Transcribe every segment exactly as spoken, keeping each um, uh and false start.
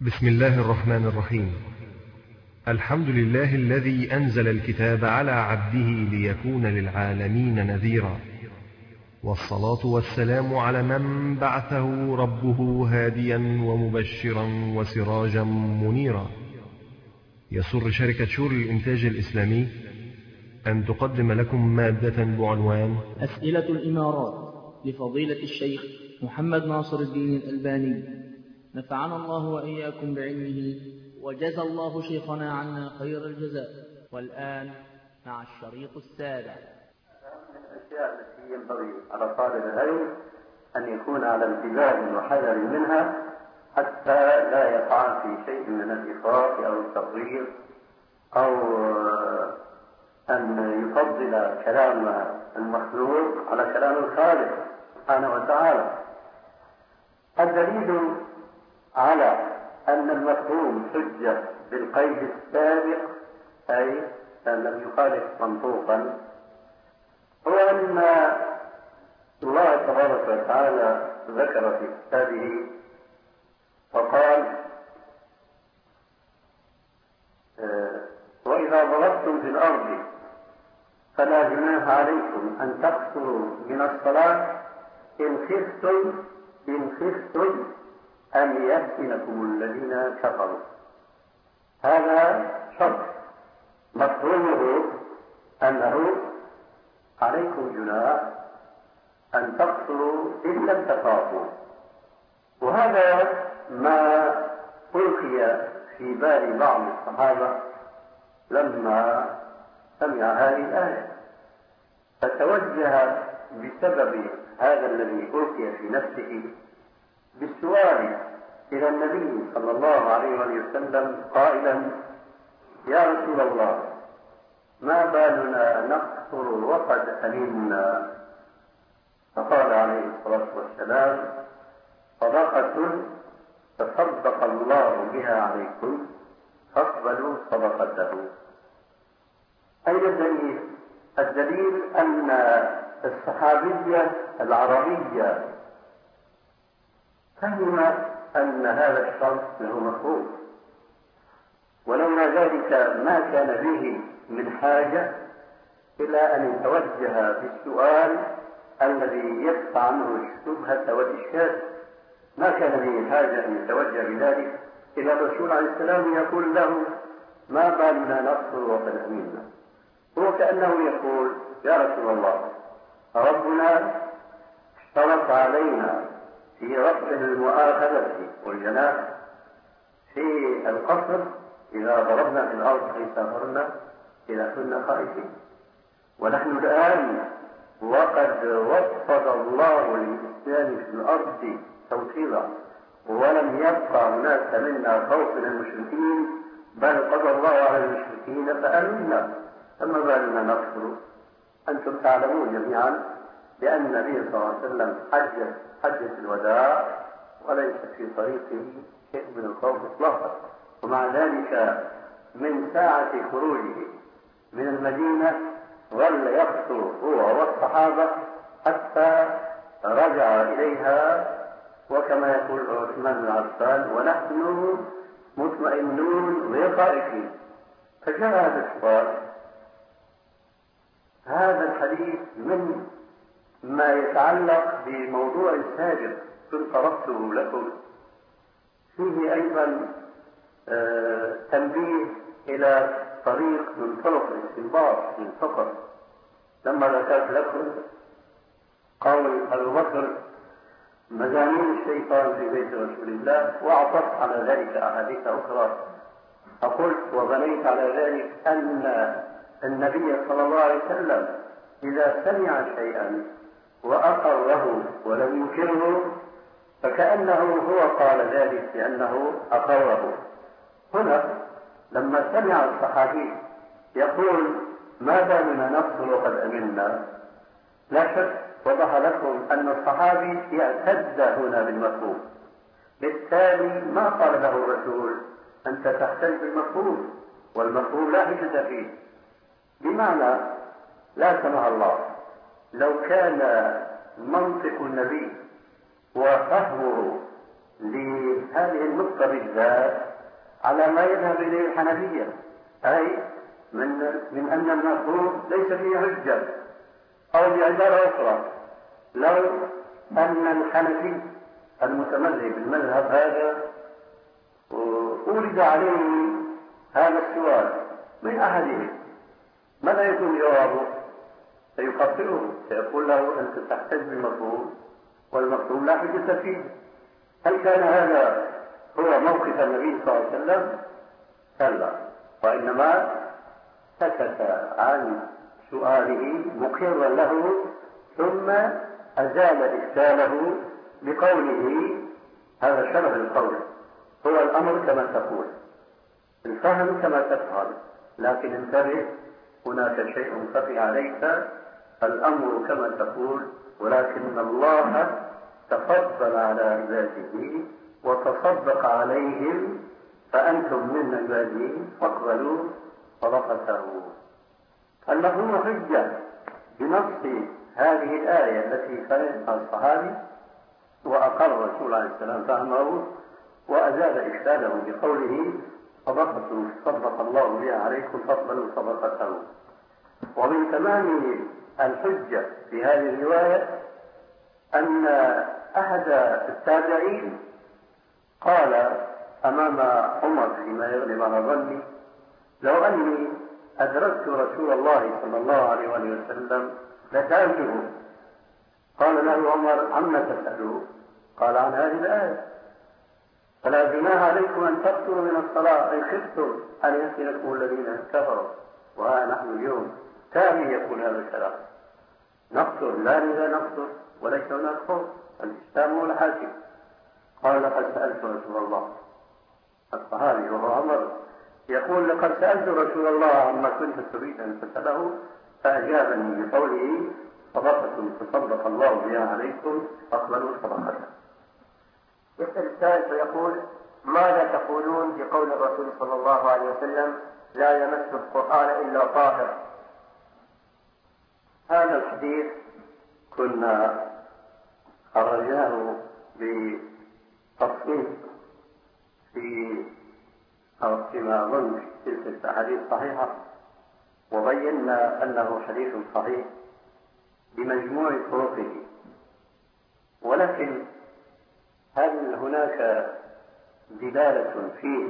بسم الله الرحمن الرحيم. الحمد لله الذي أنزل الكتاب على عبده ليكون للعالمين نذيرا، والصلاة والسلام على من بعثه ربه هاديا ومبشرا وسراجا منيرا. يسر شركة شور الإنتاج الإسلامي أن تقدم لكم مادة بعنوان أسئلة الإمارات لفضيلة الشيخ محمد ناصر الدين الألباني، نفعنا الله وإياكم بعلمه وجزى الله شيخنا عنا خير الجزاء. والآن مع الشريط السابع. من الأشياء التي ينبغي على طالب العلم أن يكون على انتباه وحذر منها حتى لا يقع في شيء من الإفراط أو التفريط، أو أن يفضل كلام المخلوق على كلام الخالق سبحانه وتعالى. الدليل على أن المفهوم حجة بالقيد السابق، أي أن لم يخالف منطوقا، هو أن الله تبارك وتعالى ذكر في كتابه وقال: وإذا ضربتم في الأرض فلا جناح عليكم أن تقصروا من الصلاة إن خفتم إن خفتم أن يفتنكم الذين كفروا. هذا شرط مفهومه أنه عليكم جناح أن تقصروا إن لم تخافوا، وهذا ما ألقي في بال بعض الصحابة لما سمع هذه الآية، فتوجه بسبب هذا الذي ألقي في نفسه بالسؤال إلى النبي صلى الله عليه وسلم قائلا: يا رسول الله، ما بالنا نقصر وقد أمنا؟ فقال عليه الصلاة والسلام: صدقة تصدق الله بها عليكم فاقبلوا صدقته. أين الدليل؟ الدليل أن الصحابية العربية فهم أن هذا الشرط له مفهوم، ولولا ذلك ما كان به من حاجة إلى أن يتوجه بالسؤال الذي يدفع عنه الشبهة والإشكال. ما كان به حاجة أن يتوجه بذلك إلى الرسول عليه السلام يقول له: ما بالنا نقصر وقد أمنا؟ هو كأنه يقول: يا رسول الله، ربنا اشترط علينا في رفع المؤاخذة والجناح في القصر إذا ضربنا في الأرض أي سافرنا إذا كنا خائفين، ونحن الآن وقد وفد الله للإسلام في الأرض توفيرا، ولم يبقى هناك منا خوف من المشركين، بل قضى الله على المشركين فأمنا، فما بالنا نقصر؟ أنتم تعلمون جميعا بأن النبي صلى الله عليه وسلم حج حجة الوداع وليس في طريقه شيء من الخوف إطلاقا، ومع ذلك من ساعة خروجه من المدينة ظل يقصر هو والصحابة حتى رجع إليها، وكما يقول عثمان بن عفان: ونحن مطمئنون غير خائفين. فجاء هذا السؤال. هذا الحديث من ما يتعلق بموضوع سابق كنت طرحته لكم، فيه أيضا آه تنبيه إلى طريق من طرق الاستنباط من فقر، لما ذكرت لكم قول أبو بكر: مزامير الشيطان في بيت رسول الله، وأعطت على ذلك أحاديث أخرى. فقلت وبنيت على ذلك أن النبي صلى الله عليه وسلم إذا سمع شيئا وأقره ولم ينكره فكأنه هو قال ذلك لأنه أقره. هنا لما سمع الصحابي يقول: ما بالنا نقصر وقد أمنا، لا شك وضح لكم أن الصحابي اعتد هنا بالمفهوم، بالتالي ما قال له الرسول: أنت تحتج بالمفهوم، والمفهوم لا حجة فيه. بمعنى لا سمح الله لو كان منطق النبي وفهمه لهذه النقطة بالذات على ما يذهب إليه الحنفية، أي من, من أن المفهوم ليس فيه حجة، أو بعبارة أخرى لو أن الحنفي المتمذهب بالمذهب هذا أورد عليه هذا السؤال من أحدهم، ماذا يكون جوابه؟ سيخطئه، سيقول له أنت تحتج بالمفهوم والمفهوم لا حجة فيه. هل كان هذا هو موقف النبي صلى الله عليه وسلم؟ كلا، وإنما سكت عن سؤاله مقرا له، ثم أزال إشكاله بقوله هذا شبه القول، هو الأمر كما تقول، الفهم كما تفهم، لكن انتبه هناك شيء خفي عليك، الأمر كما تقول ولكن الله تفضل على عباده وتصدق عليهم فأنتم من عباده فاقبلوا صدقته. المفهوم حجة بنص هذه الآية التي فهمها الصحابي وأقر الرسول عليه السلام فهمه وأزال إشكاله بقوله صدقة صدق الله بها عليكم فاقبلوا صدقته. ومن تمام الحجة في هذه الرواية أن أحد التابعين قال أمام عمر فيما يغلب على ظني لو أني أدركت رسول الله صلى الله عليه وسلم لسألته. قال له عمر عما تسأله؟ قال عن هذه الآية فلا جناح عليكم أن تقصروا من الصلاة إن خفتم أن يفتنكم الذين كفروا وها نحن اليوم كافي يقول هذا الكلام، نقصر لا لا نقصر وليس هناك خوف، الإسلام هو الحاكم. قال لقد سألت رسول الله، الصحابي وهو عمر يقول لقد سألت رسول الله عما كنت تريد أن تسأله فأجابني بقوله صدقة تصدق الله بها عليكم فاقبلوا صدقته. يسأل السائل فيقول ماذا تقولون بقول الرسول صلى الله عليه وسلم لا يمس القرآن إلا طاهر؟ هذا الحديث كنا خرجناه بتفصيل في أو فيما أظن في تلك الأحاديث الصحيحة، وبينا أنه حديث صحيح بمجموع طرقه، ولكن هل هناك دلالة فيه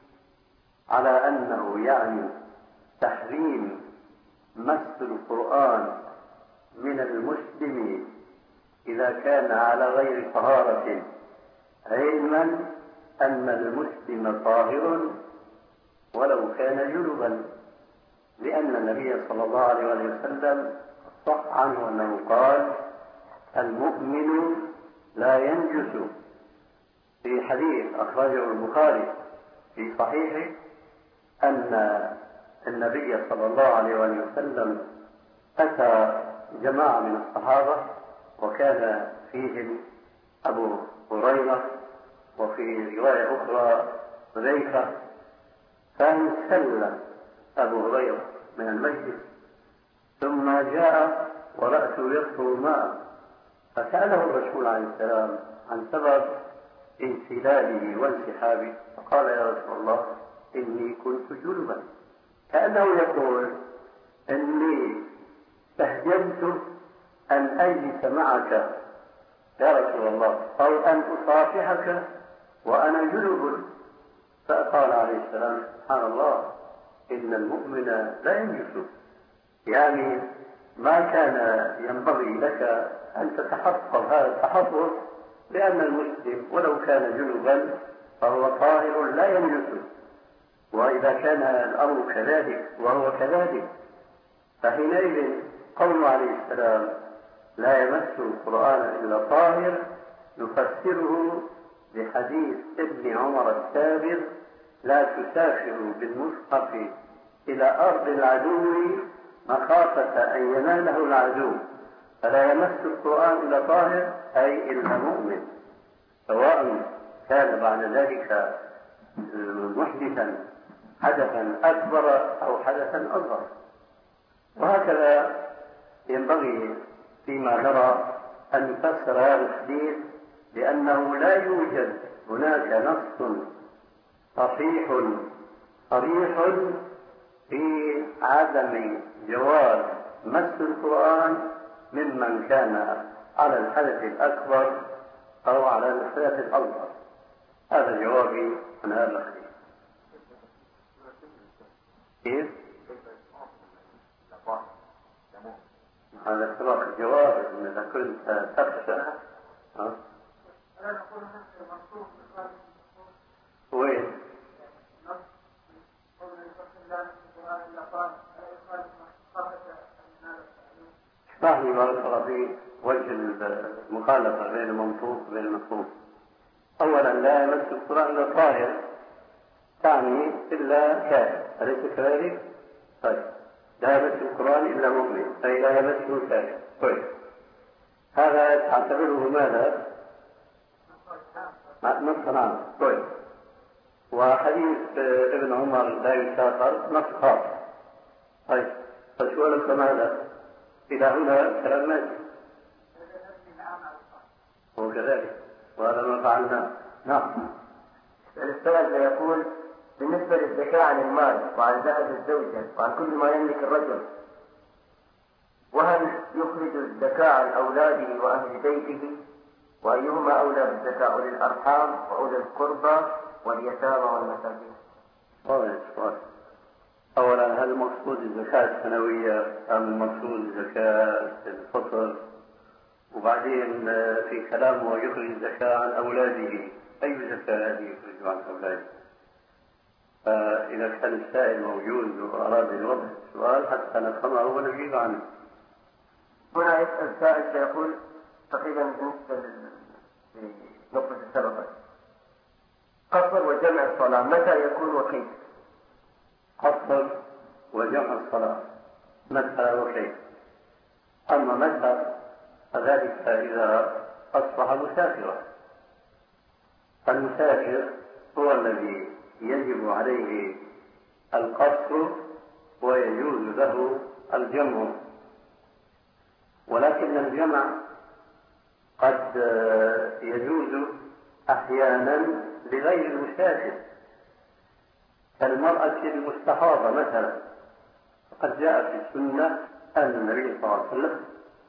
على أنه يعني تحريم مس القرآن من المسلم إذا كان على غير طهارة، علما أن المسلم طاهر ولو كان جنبا، لأن النبي صلى الله عليه وسلم صح عنه أنه قال المؤمن لا ينجس، في حديث أخرجه البخاري في صحيحه أن النبي صلى الله عليه وسلم أتى جماعة من الصحابة وكان فيهم أبو هريرة وفي رواية أخرى حذيفة، فانسل أبو هريرة من المجلس ثم جاء ورأسه يطفو الماء، فسأله الرسول عليه السلام عن سبب انسلاله وانسحابه، فقال يا رسول الله إني كنت جنبا، كأنه يقول إني استهجنت أن أجلس معك يا رسول الله أو أن أصافحك وأنا جنب. فقال عليه السلام سبحان الله إن المؤمن لا ينجس، يعني ما كان ينبغي لك أن تتحفظ هذا التحفظ، لأن المسلم ولو كان جنبا فهو طاهر لا ينجس، وإذا كان الأمر كذلك وهو كذلك فحينئذ قول عليه السلام لا يمس القرآن إلا طاهر نفسره بحديث ابن عمر السابق لا تسافروا بالمصحف إلى أرض العدو مخافة أن يناله العدو، فلا يمس القرآن إلا طاهر أي إلا مؤمن، سواء كان بعد ذلك محدثا حدثا أكبر أو حدثا أصغر. وهكذا ينبغي فيما نرى أن نفسر هذا الحديث، لأنه لا يوجد هناك نص صحيح صريح في عدم جواز مس القرآن ممن كان على الحدث الأكبر أو على الحدث الأصغر. هذا جوابي عن هذا الحديث. كيف؟ هذا سبق الجواب إذا كنت تخشى. ها؟ وين؟ اشرح لي بارك الله فيك وجه المخالفة بين المنطوق وبين المفهوم. أولا لا يمس القرآن إلا طاهر، تعني إلا كافر، أليس كذلك؟ طيب لا يمس القرآن إلا مؤمن، أي لا يمسه كافر. طيب هذا تعتبره ماذا؟ نص عام. طيب وحديث ابن عمر لا يسافر نص خاص. طيب فسؤالك ماذا؟ إلى هنا كلام ماشي وكذلك، وهذا ما فعلنا. نعم. السؤال يقول بالنسبة للزكاة عن المال وعن ذهب الزوجة وعن كل ما يملك الرجل، وهل يخرج الزكاة عن أولاده وأهل بيته؟ وأيهما أولى بالزكاة، أولي الأرحام وأولي القربى واليتامى والمساكين؟ طيب أولا هل المقصود الزكاة السنوية أم المقصود زكاة الفطر؟ وبعدين في كلامه يخرج الزكاة عن أولاده، أي زكاة هذه يخرج عن أولاده؟ فإذا كان السائل موجود وأراد أن يوضح السؤال حتى نفهمه ونجيب عنه. هنا يسأل سائل فيقول تقريبا بالنسبة لنقطة السبب، قصر وجمع الصلاة متى يكون وكيف؟ قصر وجمع الصلاة متى وكيف؟ أما متى فذلك إذا أصبح مسافرا. المسافر هو الذي يجب عليه القصر ويجوز له الجمع، ولكن الجمع قد يجوز أحيانا لغير المسافر كالمرأة المستحاضة مثلا، قد جاء في السنة أن النبي صلى الله عليه وسلم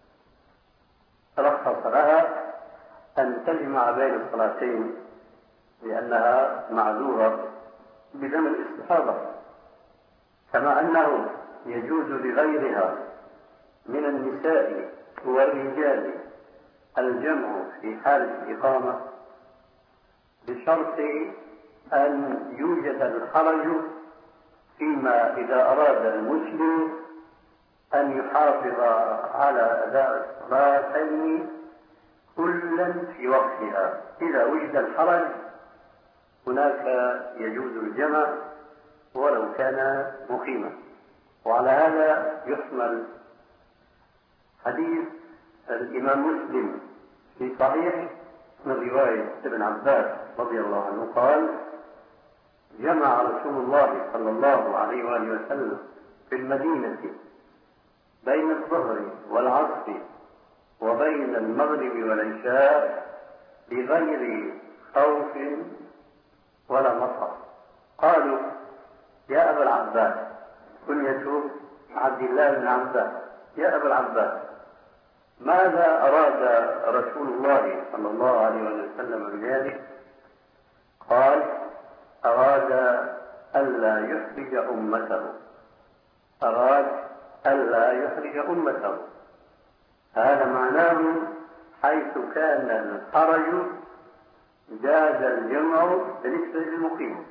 رخص لها أن تجمع بين الصلاتين لأنها معذورة بدم الاستحاضة، كما أنه يجوز لغيرها من النساء والرجال الجمع في حال الإقامة بشرط أن يوجد الحرج فيما إذا أراد المسلم أن يحافظ على أداء الصلاتين كلا في وقتها. إذا وجد الحرج هناك يجوز الجمع ولو كان مقيما. وعلى هذا يحمل حديث الإمام مسلم في صحيح من رواية ابن عباس رضي الله عنه قال: جمع رسول الله صلى الله عليه وآله وسلم في المدينة بين الظهر والعصر وبين المغرب والعشاء بغير خوف ولا مطر. قالوا: يا أبا العباس، كنية عبد الله بن عباس، يا أبا العباس، ماذا أراد رسول الله صلى الله عليه وسلم بذلك؟ قال: أراد ألا يحرج أمته، أراد ألا يحرج أمته. هذا معناه حيث كان الحرج جاز الجمع بالنسبة للمقيم،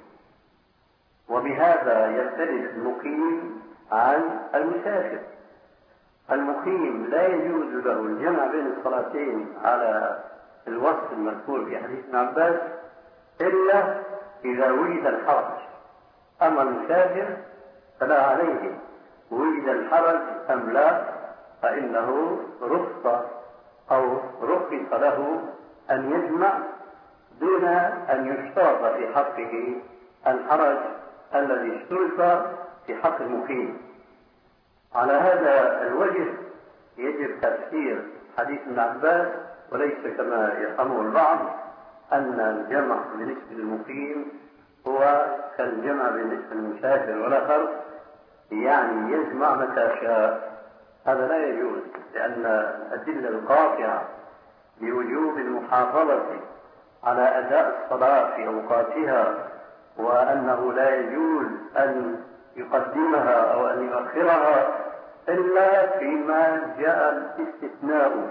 وبهذا يختلف المقيم عن المسافر. المقيم لا يجوز له الجمع بين الصلاتين على الوصف المذكور في حديث ابن عباس إلا إذا وجد الحرج، أما المسافر فلا عليه وجد الحرج أم لا، فإنه رخص أو رخص له أن يجمع دون أن يشترط في حقه الحرج الذي اشترط في حق المقيم. على هذا الوجه يجب تفسير حديث ابن عباس، وليس كما يفهمه البعض أن الجمع بالنسبة للمقيم هو كالجمع بالنسبة للمسافر ولا فرق، يعني يجمع متى شاء. هذا لا يجوز، لأن الأدلة القاطعة بوجوب المحافظة على أداء الصلاة في أوقاتها وأنه لا يجوز أن يقدمها أو أن يؤخرها إلا فيما جاء الاستثناء.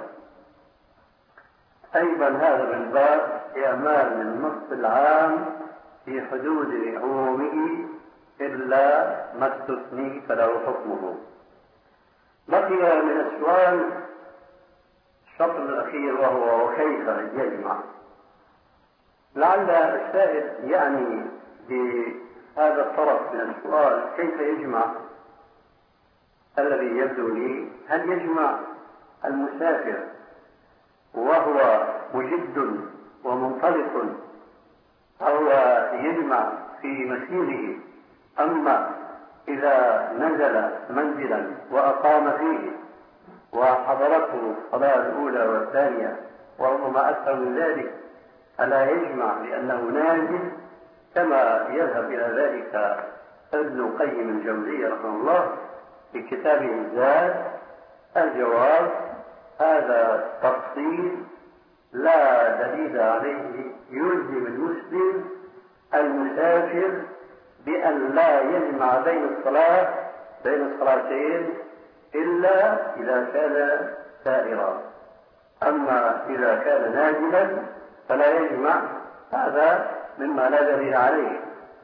أيضا هذا من باب إعمال النص العام في حدود عمومه إلا ما استثني فله حكمه. بقي من السؤال الشطر الأخير وهو وكيف يجمع. لعل السائل يعني بهذا الطرف من السؤال كيف يجمع الذي يبدو لي، هل يجمع المسافر وهو مجد ومنطلق أو يجمع في مسيره، أما إذا نزل منزلا وأقام فيه وحضرته الصلاة الأولى والثانية وربما أكثر من ذلك فلا يجمع لأنه نازل، كما يذهب إلى ذلك ابن القيم الجوزية رحمه الله في كتابه الزاد. الجواب هذا تفصيل لا دليل عليه يلزم المسلم المسافر بأن لا يجمع بين الصلاة بين الصلاتين إلا إذا كان سائرا، أما إذا كان نازلا فلا يجمع، هذا مما لا دليل عليه.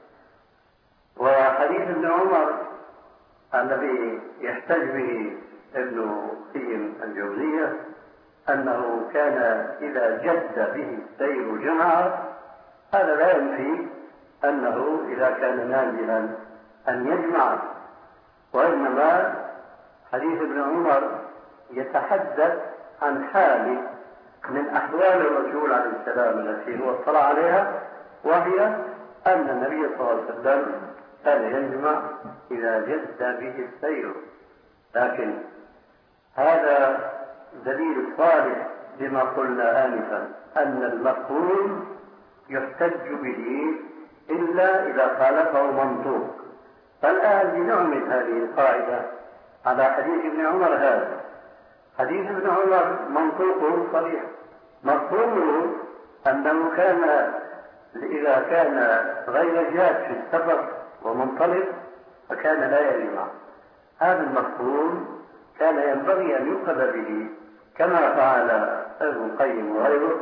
وحديث ابن عمر الذي يحتج به ابن قيم الجوزية أنه كان إذا جد به السير جمع، هذا لا ينفي أنه إذا كان نازلا أن يجمع، وإنما حديث ابن عمر يتحدث عن حال من أحوال الرسول عليه السلام التي هو اطلع عليها، وهي أن النبي صلى الله عليه وسلم كان يجمع إذا جد به السير. لكن هذا دليل صالح لما قلنا آنفا أن المفهوم يحتج به إلا إذا خالفه منطوق. فالآن لنعمل هذه القاعدة على حديث ابن عمر. هذا حديث ابن عمر منطوقه صريح، مفهومه أنه كان إذا كان غير جاد في السفر ومنطلق فكان لا يجمع. هذا المفهوم كان ينبغي أن يؤخذ به كما فعل ابن القيم وغيره،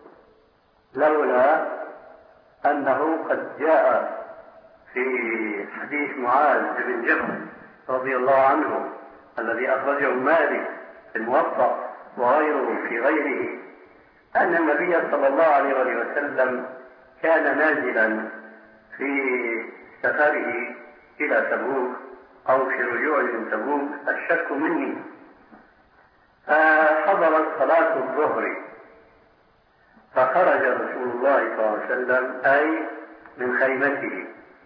لولا أنه قد جاء في حديث معاذ بن جبل رضي الله عنه الذي أخرجه مالك في الموطأ وغيره في غيره أن النبي صلى الله عليه وسلم كان نازلا في سفره إلى تبوك أو في رجوع من تبوك، الشك مني، فحضرت صلاة الظهر فخرج رسول الله صلى الله عليه وسلم أي من خيمته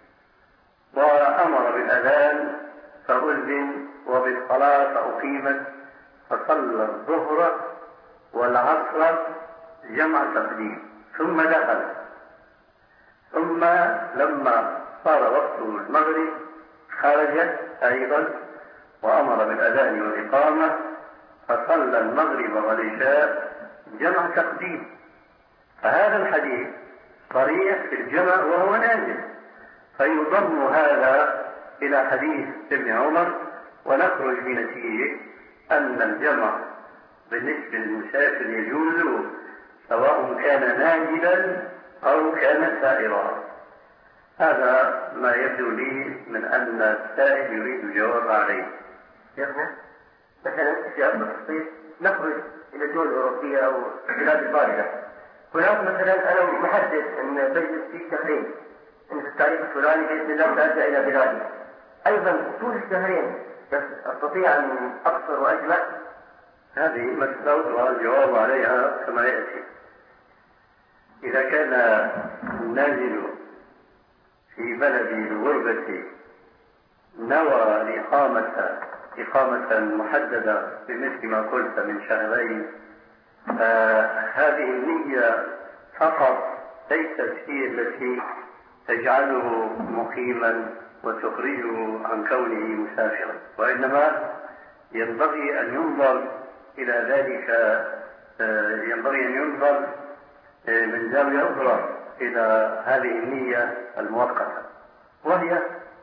وأمر بالأذان فأذن وبالصلاة فأقيمت، فصلى الظهر والعصر جمع تقديم ثم دخل، ثم لما صار وقت المغرب خرج أيضا وأمر بالأذان والإقامة فصلى المغرب والعشاء جمع تقديم. فهذا الحديث صريح في الجمع وهو نازل، فيضم هذا إلى حديث ابن عمر ونخرج بنتيجة أن الجمع بالنسبة للمسافر يجوز سواء كان نازلا أو كان سائرا. هذا ما يبدو لي من أن السائل يريد الجواب عليه. شيخنا مثلا في أرض التصيف نخرج إلى الدول الأوروبية أو البلاد الباردة، هناك مثلا أنا محدد أن بجلس في شهرين، أن في التاريخ الفلاني بإذن الله سأرجع إلى بلادي، أيضا طول الشهرين بس أستطيع أن أقصر وأجمع. هذه مسألة والجواب عليها كما يأتي. إذا كان النازل في بلد الغربة نوى الإقامة إقامة محددة بمثل ما قلت من شهرين، فهذه النية فقط ليست هي التي تجعله مقيما وتخرجه عن كونه مسافرا، وإنما ينبغي أن ينظر إلى ذلك، ينبغي أن ينظر من زاوية أخرى إلى هذه النية المؤقتة، وهي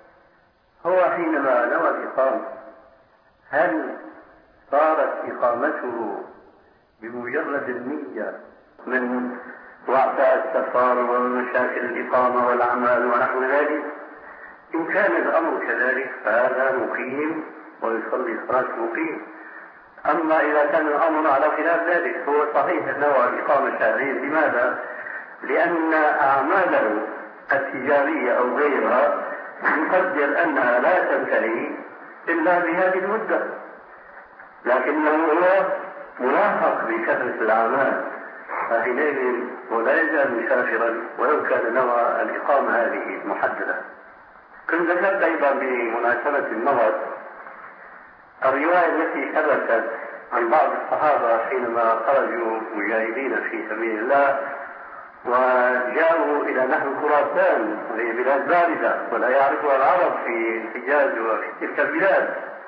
هو حينما نوى الإقامة هل صارت إقامته بمجرد النية من وعثاء السفر ومشاكل الإقامة والأعمال ونحو ذلك؟ إن كان الأمر كذلك فهذا مقيم ويصلي صلاة مقيم. أما إذا كان الأمر على خلاف ذلك هو صحيح نوى الإقامة شهرين. لماذا؟ لأن أعماله التجارية أو غيرها يقدر أنها لا تنتهي إلا بهذه المدة، لكنه هو ملاحق بكثرة الأعمال، فحينئذ ولا يزال مسافرا ولو كان نوى الإقامة هذه محددة. كنت ذكرت أيضا بمناسبة النظر الرواية التي ثبتت عن بعض الصحابة حينما خرجوا مجاهدين في سبيل الله وجاءوا إلى نحو خراسان وهي بلاد باردة ولا يعرفها العرب في الحجاز وفي تلك البلاد،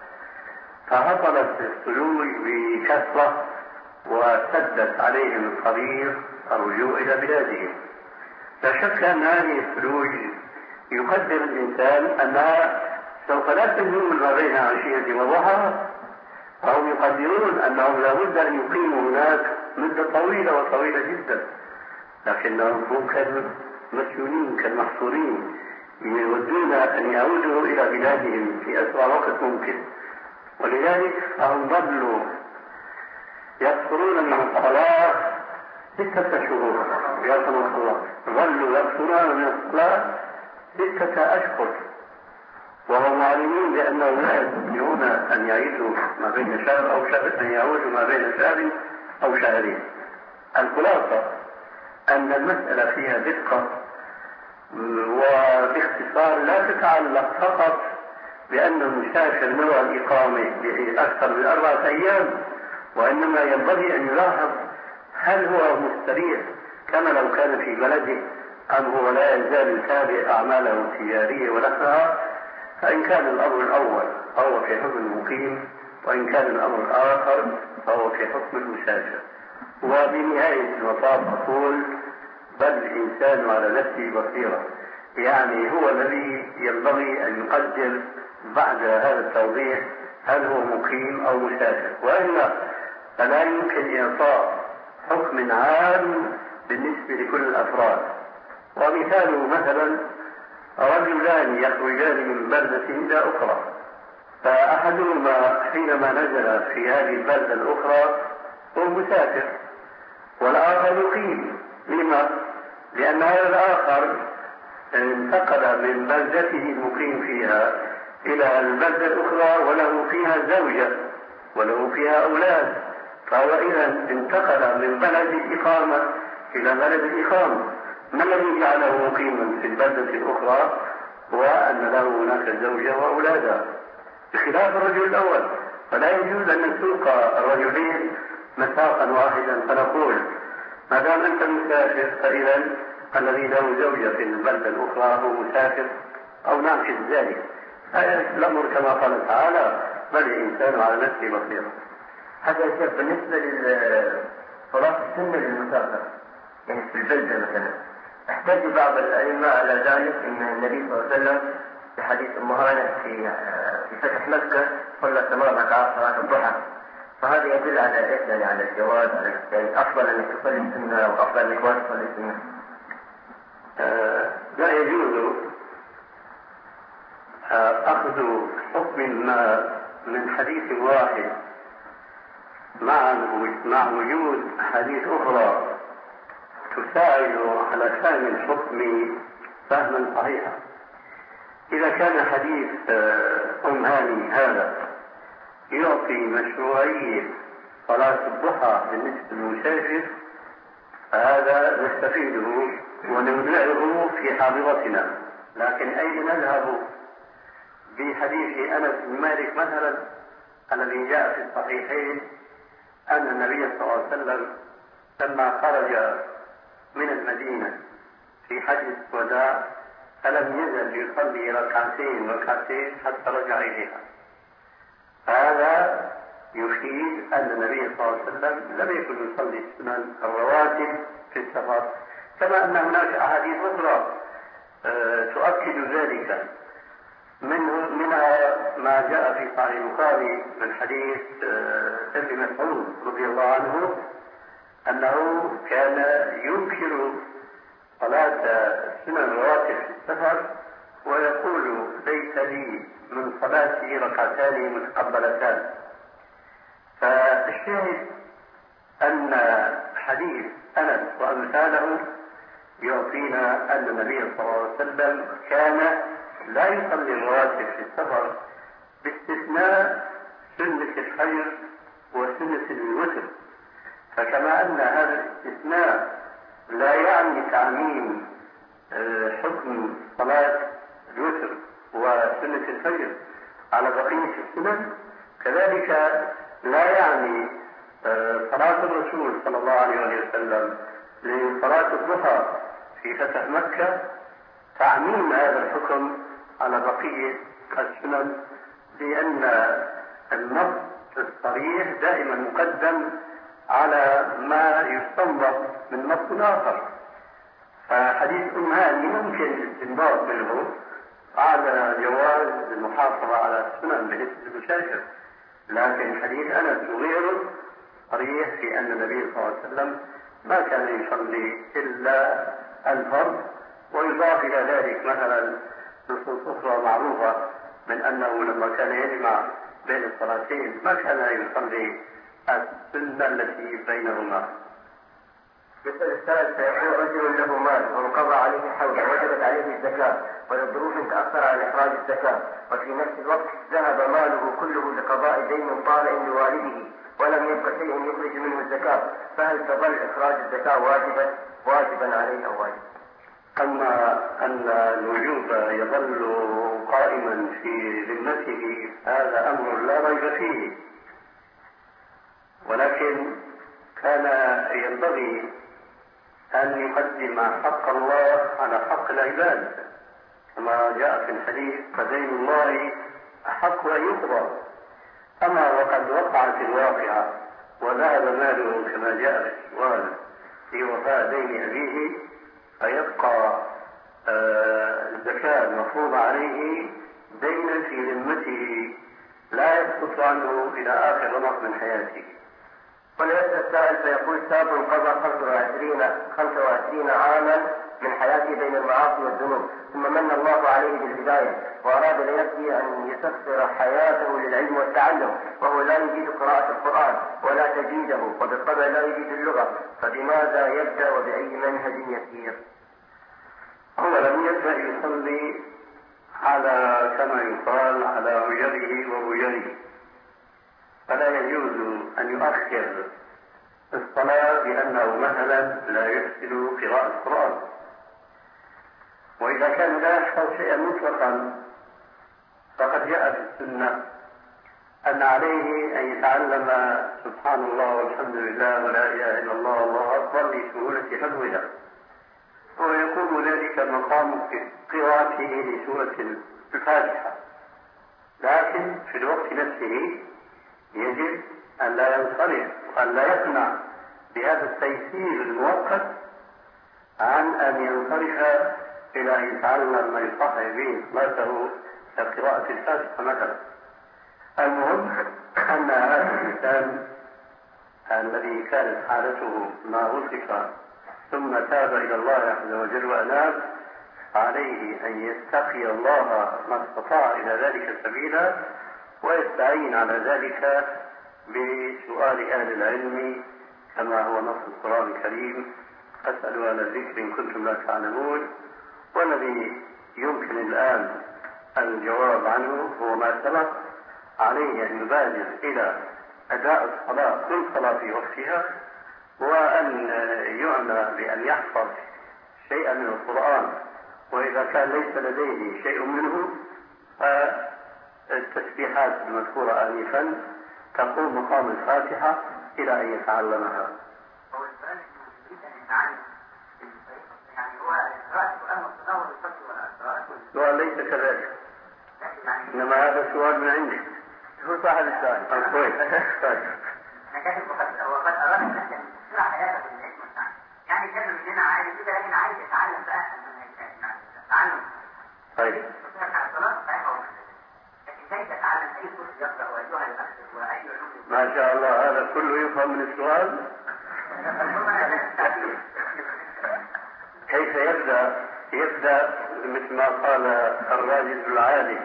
فهطلت الثلوج بكثرة وسدت عليهم الطريق الرجوع إلى بلادهم. لا شك أن هذه الثلوج يقدر الإنسان أنها سوف لا تزول ما بين عشية وضحاها، فهم يقدرون أنهم لابد أن يقيموا هناك مدة طويلة وطويلة جدا، لكنهم هم كالمسجونين كالمحصورين يودون أن يعودوا إلى بلادهم في أسرع وقت ممكن، ولذلك فهم ظلوا يقصرون من الصلاة ستة شهور، يقصرون الله ظلوا يقصرون من الصلاة ستة أشهر، وهم معلمون بأنهم لا يستطيعون أن يعيشوا ما بين شهر أو شهر، أن يعودوا ما بين شهر أو شهرين. الخلاصة أن المسألة فيها دقة وباختصار لا تتعلق فقط بأن المسافر نوى الإقامة لأكثر من أربعة أيام، وإنما ينبغي أن يلاحظ هل هو مستريح كما لو كان في بلده أم هو لا يزال يتابع أعماله التجارية ونحوها. فإن كان الأمر الأول فهو في حكم المقيم، وإن كان الأمر الآخر فهو في حكم المسافر. وبنهاية المطاف أقول بل الإنسان على نفسه بصيرة، يعني هو الذي ينبغي أن يقدر بعد هذا التوضيح هل هو مقيم أو مسافر، وإلا فلا يمكن إعطاء حكم عام بالنسبة لكل الأفراد. ومثاله مثلا رجلان يخرجان من بلدة إلى أخرى، فأحدهما حينما نزل في هذه البلدة الأخرى هو مسافر والآخر يقيم. لما؟ لأن هذا الآخر انتقل من بلدته المقيم فيها إلى البلدة الأخرى وله فيها زوجة وله فيها أولاد، فهو إذا انتقل من بلد الإقامة إلى بلد الإقامة. ما الذي جعله مقيما في البلدة الأخرى؟ هو أن له هناك زوجة وأولادا بخلاف الرجل الأول. فلا يجوز أن نسوق الرجلين مساقا واحدا فنقول ما دام أنت مسافر فإذا الذي له زوجة في البلدة الأخرى هو مسافر، أو نعكس ذلك. الأمر كما قال تعالى بل الإنسان على نفسه بصيرة. هذا الشيء بالنسبة لصلاة السنة للمسافر يعني في البلدة مثلا، احتج بعض الأئمة على ذلك أن النبي صلى الله عليه وسلم في حديث أم هانة في في فتح مكة صلى ثمان ركعات صلاة الضحى، فهذا يدل على يعني على الجواز، على يعني أفضل أنك تصلي السنة وأفضل أنك ما تصلي السنة. آه لا يجوز آه أخذ حكم ما من حديث واحد مع مع وجود حديث أخرى تساعد على فهم الحكم فهما صحيحا. إذا كان حديث أم هاني هذا يعطي مشروعية صلاة الضحى بالنسبة للمسافر فهذا نستفيده ونودعه في حافظتنا، لكن أين نذهب بحديث أنس بن مالك مثلا الذي جاء في الصحيحين أن النبي صلى الله عليه وسلم لما خرج من المدينة في حجة الوداع فلم يزل يصلي ركعتين ركعتين حتى رجع إليها. هذا يفيد أن النبي صلى الله عليه وسلم لم يكن يصلي السنن الرواتب في السفر، كما أن هناك أحاديث أخرى تؤكد ذلك. منه منها ما جاء في صحيح البخاري من حديث ابن مسعود رضي الله عنه أنه كان ينكر صلاة السنن الرواتب في السفر ويقول ليس لي من صلاتي ركعتان متقبلتان. فالشاهد أن حديث أنس وأمثاله يعطينا أن النبي صلى الله عليه وسلم كان لا يصلي الرواتب في السفر باستثناء سنة الفجر وسنة الوتر. فكما أن هذا الاستثناء لا يعني تعميم حكم صلاة الوتر وسنة الفجر على بقية السنن، كذلك لا يعني صلاة الرسول صلى الله عليه وسلم لصلاة الضحى في فتح مكة تعميم هذا الحكم على بقية السنن، لأن النص الصريح دائما مقدم على ما يستنبط من نص آخر. فحديث أم هاني ممكن الاستنباط منه على جواز المحافظة على السنن بالنسبة للمسافر، لكن حديث أنس وغيره صريح في أن النبي صلى الله عليه وسلم ما كان يصلي إلا الفرض. ويضاف إلى ذلك مثلا نصوص أخرى معروفة من أنه لما كان يجمع بين الصلاتين ما كان يصلي السنة التي بينهما. يسأل السائل: سيكون رجل له مال وانقضى عليه حول وجبت عليه الزكاة ولظروف تأثر عن إخراج الزكاة، وفي نفس الوقت ذهب ماله كله لقضاء دين طارئ لوالده ولم يبق شيء يخرج منه الزكاة، فهل تظل إخراج الزكاة واجبا واجبا عليه أو واجب؟ أما أن الوجوب يظل قائما في ذمته هذا أمر لا ريب فيه، ولكن كان ينبغي أن يقدم حق الله على حق العباد، كما جاء في الحديث: فدين الله أحق أن يقضى. أما وقد وقعت الواقعة وذهب ماله كما جاء في السؤال في وفاء دين أبيه، فيبقى آه الزكاة المفروضة عليه دينا في ذمته لا يسقط عنه إلى آخر لحظة من حياته. وليسأل السائل فيقول: شاب قضى خمسة وعشرين عاما من حياته بين المعاصي والذنوب، ثم من الله عليه بالهداية وأراد لنفسه أن يسخر حياته للعلم والتعلم، وهو لا يجيد قراءة القرآن ولا تجيده وبالطبع لا يجيد اللغة، فبماذا يبدأ وبأي منهج يسير؟ أولا يبدأ يصلي على كما يقال على وجهه ووجهه، فلا يجوز أن يؤخر الصلاة لأنه مثلا لا يحسن قراءة القرآن. وإذا كان لا يحفظ شيئا مطلقا فقد جاء في السنة أن عليه أن يتعلم سبحان الله والحمد لله ولا إله إلا الله والله أكبر لسهولة حفظها، ويكون ذلك مقام قراءته لسورة الفاتحة. لكن في الوقت نفسه يجب أن لا ينصرف وأن لا يقنع بهذا التيسير المؤقت عن أن ينصرف إلى أن يتعلم ما يصحح به صلاته كقراءة الفاتحة مثلا. المهم أن هذا الإنسان الذي كانت حالته ما وصف ثم تاب إلى الله عز وجل وأناب، عليه أن يتقي الله ما استطاع إلى ذلك سبيلا، ويستعين على ذلك بسؤال أهل العلم كما هو نص القرآن الكريم: فاسألوا أهل الذكر إن كنتم لا تعلمون. والذي يمكن الآن الجواب عنه هو ما سبق، عليه أن يبادر إلى أداء الصلاة كل صلاة في وقتها، وأن يعنى بأن يحفظ شيئا من القرآن، وإذا كان ليس لديه شيء منه فالتسبيحات المذكورة آنفا تقوم مقام الفاتحة إلى أن يتعلمها. هو السؤال يريد أن يتعلم يعني هو السؤال ليس كذلك، إنما هذا سؤال من عندك. هو صاحب السؤال. كويس. أنا كاتب وقد أردت أن تشرح حياتك في العلم والتعلم. يعني كان مننا عايز كده لكن عايز يتعلم بقى التعلم. طيب. لكن كيف تتعلم أي كورس يقرأ وأيها الأخذ وأي علوم؟ ما شاء الله، هذا كله يفهم من السؤال. كيف يبدأ؟ يبدأ مثل ما قال الراجل العالي: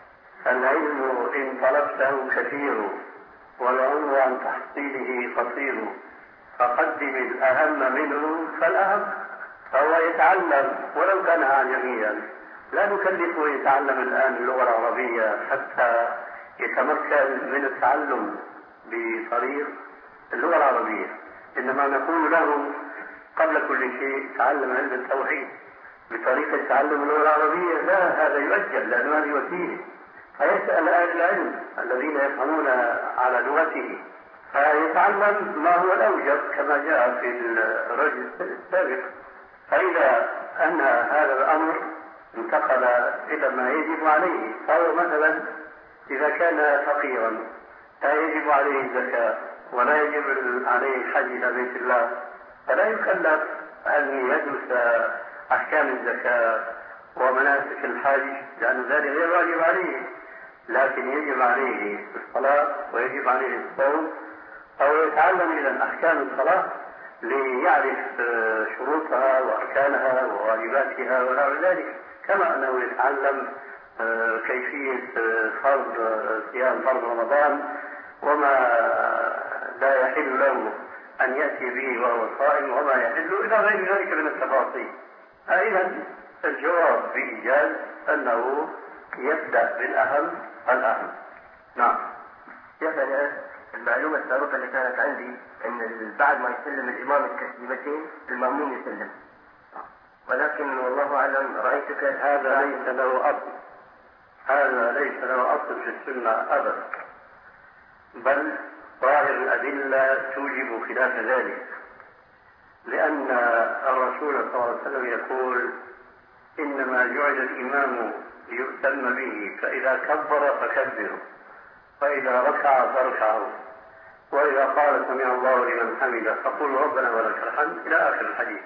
العلم إن طلبته كثير والعمر عن تحصيله قصير، فقدم الأهم منه فالأهم. فهو يتعلم ولو كان أعجميا، لا نكلفه يتعلم الآن اللغة العربية حتى يتمكن من التعلم بطريق اللغة العربية، إنما نقول له قبل كل شيء تعلم علم التوحيد بطريقة تعلم اللغة العربية. لا، هذا يؤجل لأنه هذه وسيلة. فيسأل أهل العلم الذين يفهمون على لغته فيتعلم ما هو الأوجب كما جاء في الرجل السابق. فإذا أن هذا الأمر انتقل إلى ما يجب عليه، فهو مثلا إذا كان فقيرا لا يجب عليه الزكاة ولا يجب عليه الحج إلى بيت الله، فلا يكلف أن يدرس أحكام الزكاة ومناسك الحج لأن ذلك غير واجب عليه، لكن يجب عليه الصلاة ويجب عليه الصوم، أو يتعلم إذا أحكام الصلاة ليعرف شروطها وأركانها وواجباتها ونحو ذلك، كما أنه يتعلم كيفية فرض صيام فرض رمضان وما لا يحل له أن يأتي به وهو صائم وما يحل إلى غير ذلك من التفاصيل. إذا الجواب بإيجاز أنه يبدأ بالأهم الأهم. نعم. يعني المعلومة السابقة اللي كانت عندي أن بعد ما يسلم الإمام التسليمتين المأموم يسلم، ولكن والله أعلم رأيتك هذا ليس له أصل، هذا ليس له أصل في السنة أبدا، بل ظاهر الأدلة توجب خلاف ذلك، لأن الرسول صلى الله عليه وسلم يقول: إنما جعل الإمام ليؤتم به، فإذا كبر فكبروا، فإذا ركع فاركعوا، وإذا قال سمع الله لمن حمده فقولوا ربنا ولك الحمد إلى آخر الحديث.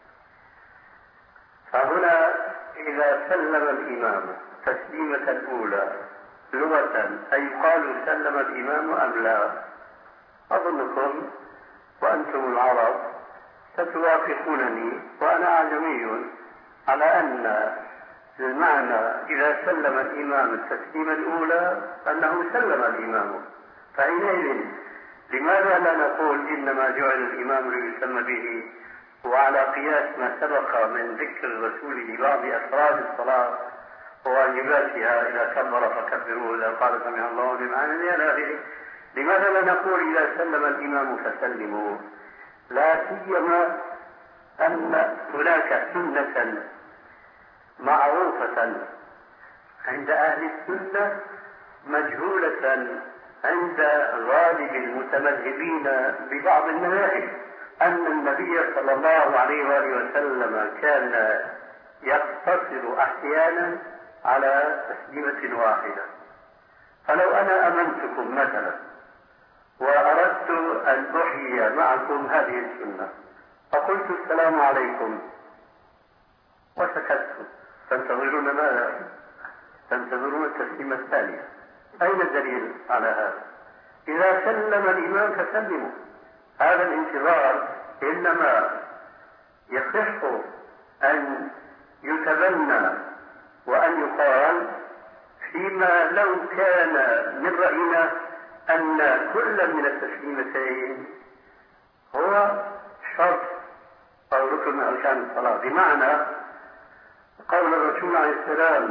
فهنا إذا سلم الإمام تسليمة الأولى لغة أي قالوا سلم الإمام أم لا، أظنكم وأنتم العرب ستوافقونني وأنا أعجمي على أن المعنى إذا سلم الإمام التسليمة الأولى أنه سلم الإمام. فحينئذ لماذا لا نقول إنما جعل الإمام ليسمى به، وعلى قياس ما سبق من ذكر الرسول لبعض أفراد الصلاة وواجباتها إذا كبر فكبروا إذا قال سمع الله لمن حمده إلى آخره، لماذا لا نقول إذا سلم الإمام فسلموا؟ لا سيما أن هناك سنة معروفة عند أهل السنة مجهولة عند غالب المتمذهبين ببعض المذاهب، أن النبي صلى الله عليه وآله وسلم كان يقتصر أحيانا على تسليمة واحدة. فلو أنا أمنتكم مثلا وأردت أن أحيي معكم هذه السنة فقلت السلام عليكم وسكت، تنتظرون ماذا؟ تنتظرون التسليمة الثانية. أين الدليل على هذا؟ إذا سلم الإمام فسلموا. هذا الانتظار إنما يصح أن يتبنى وأن يقال فيما لو كان من رأينا أن كل من التسليمتين هو شرط أو ركن من أركان الصلاة، بمعنى قول الرسول عليه السلام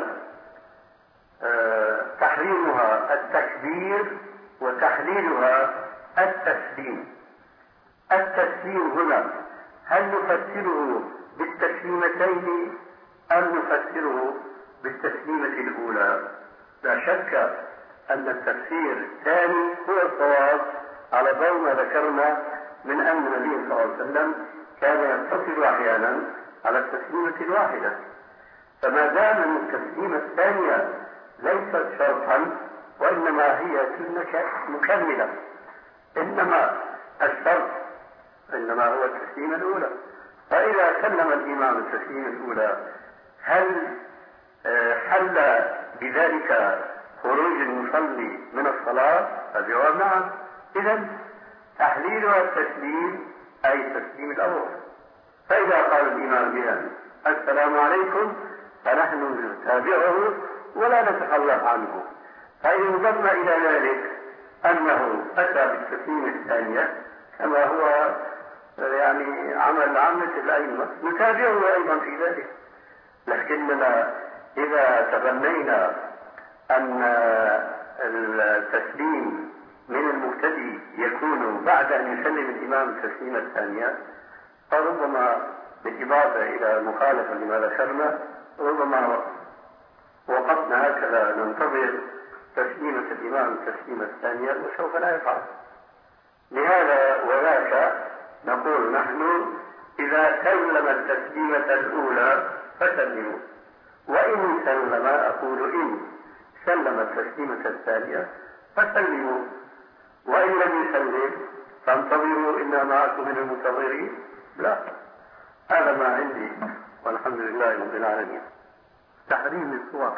أه تحريمها التكبير وتحليلها التسليم. التسليم هنا هل نفسره بالتسليمتين أم نفسره بالتسليمة الأولى؟ لا شك أن التفسير الثاني هو الصواب على ضوء ما ذكرنا من أن النبي صلى الله عليه وسلم كان يقتصر أحيانا على التسليمة الواحدة. فما دام أن التسليمة الثانية ليست شرطا وإنما هي سنة مكملة، إنما الشرط إنما هو التسليمة الأولى. فإذا سلم الإمام التسليمة الأولى هل حل بذلك خروج المصلي من الصلاة؟ الجواب نعم. إذن تحليلها التسليم أي التسليم الأول. فإذا قال الإمام بها السلام عليكم فنحن نتابعه ولا نتخلف عنه. فإن ضم إلى ذلك أنه أتى بالتسليم الثانية كما هو يعني عمل عامة الأئمة نتابعه أيضا في ذلك. لكننا إذا تبنينا أن التسليم من المبتدئ يكون بعد أن يسلم الإمام التسليمة الثانية، فربما بالإضافة إلى مخالفة لما ذكرنا ربما وقفنا هكذا ننتظر تسليمة الإمام التسليمة الثانية وسوف لا يفعل. لهذا وذاك نقول نحن إذا سلم التسليمة الأولى فسلموا، وإن سلم أقول إن سلم التسليمة الثانية فسلموا، وإن لم يسلم فانتظروا إنا معكم من المنتظرين. لا، هذا ما عندي والحمد لله رب العالمين. تحريم الصور